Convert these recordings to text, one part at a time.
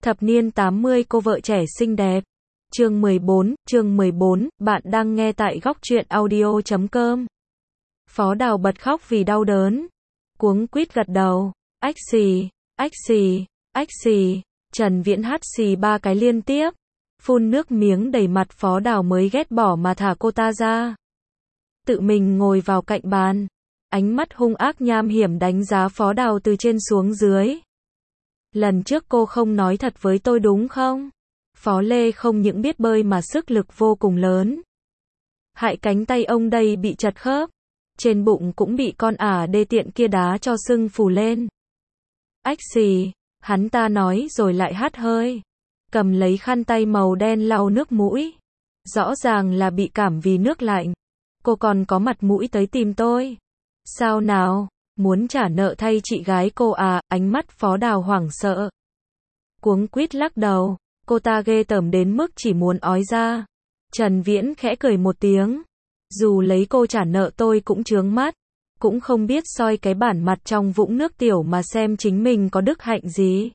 Thập niên 80 cô vợ trẻ xinh đẹp. Chương 14, bạn đang nghe tại góc truyện audio.com. Phó Đào bật khóc vì đau đớn. Cuống quýt gật đầu. Ách xì, ách xì, ách xì. Trần Viễn hắt xì 3 cái liên tiếp. Phun nước miếng đầy mặt Phó Đào mới ghét bỏ mà thả cô ta ra. Tự mình ngồi vào cạnh bàn. Ánh mắt hung ác nham hiểm đánh giá Phó Đào từ trên xuống dưới. Lần trước cô không nói thật với tôi đúng không? Phó Lê không những biết bơi mà sức lực vô cùng lớn. Hại cánh tay ông đây bị chật khớp. Trên bụng cũng bị con ả đê tiện kia đá cho sưng phù lên. Ách xì, hắn ta nói rồi lại hắt hơi. Cầm lấy khăn tay màu đen lau nước mũi. Rõ ràng là bị cảm vì nước lạnh. Cô còn có mặt mũi tới tìm tôi. Sao nào? Muốn trả nợ thay chị gái cô à? Ánh mắt Phó Đào hoảng sợ. Cuống quýt lắc đầu. Cô ta ghê tởm đến mức chỉ muốn ói ra. Trần Viễn khẽ cười một tiếng. Dù lấy cô trả nợ tôi cũng chướng mắt. Cũng không biết soi cái bản mặt trong vũng nước tiểu mà xem chính mình có đức hạnh gì.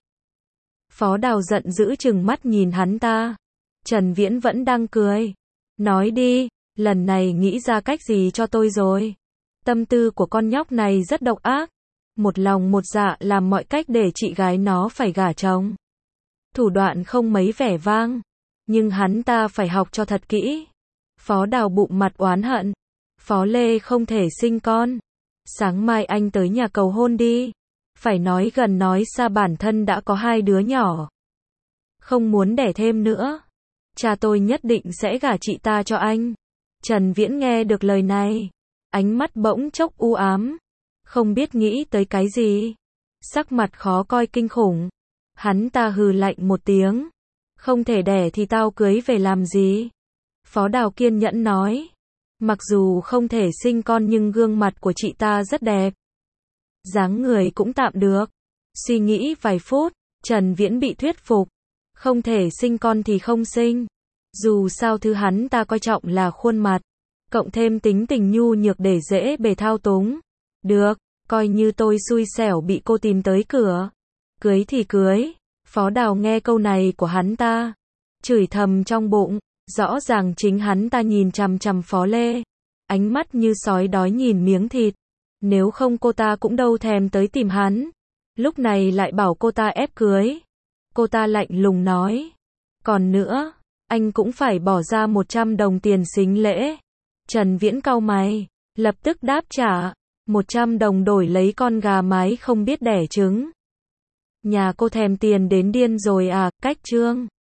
Phó Đào giận dữ trừng mắt nhìn hắn ta. Trần Viễn vẫn đang cười. Nói đi, lần này nghĩ ra cách gì cho tôi rồi? Tâm tư của con nhóc này rất độc ác. Một lòng một dạ làm mọi cách để chị gái nó phải gả chồng. Thủ đoạn không mấy vẻ vang. Nhưng hắn ta phải học cho thật kỹ. Phó Đào bụng mặt oán hận. Phó Lê không thể sinh con. Sáng mai anh tới nhà cầu hôn đi. Phải nói gần nói xa bản thân đã có 2 đứa nhỏ. Không muốn đẻ thêm nữa. Cha tôi nhất định sẽ gả chị ta cho anh. Trần Viễn nghe được lời này. Ánh mắt bỗng chốc u ám. Không biết nghĩ tới cái gì. Sắc mặt khó coi kinh khủng. Hắn ta hừ lạnh một tiếng. Không thể đẻ thì tao cưới về làm gì? Phó Đào kiên nhẫn nói. Mặc dù không thể sinh con nhưng gương mặt của chị ta rất đẹp. Dáng người cũng tạm được. Suy nghĩ vài phút, Trần Viễn bị thuyết phục. Không thể sinh con thì không sinh. Dù sao thứ hắn ta coi trọng là khuôn mặt. Cộng thêm tính tình nhu nhược để dễ bề thao túng. Được, coi như tôi xui xẻo bị cô tìm tới cửa. Cưới thì cưới. Phó Đào nghe câu này của hắn ta. Chửi thầm trong bụng. Rõ ràng chính hắn ta nhìn chằm chằm Phó Lê. Ánh mắt như sói đói nhìn miếng thịt. Nếu không cô ta cũng đâu thèm tới tìm hắn. Lúc này lại bảo cô ta ép cưới. Cô ta lạnh lùng nói. Còn nữa, anh cũng phải bỏ ra 100 đồng tiền sính lễ. Trần Viễn cau mày, lập tức đáp trả. 100 đồng đổi lấy con gà mái không biết đẻ trứng. Nhà cô thèm tiền đến điên rồi à? Cách chương.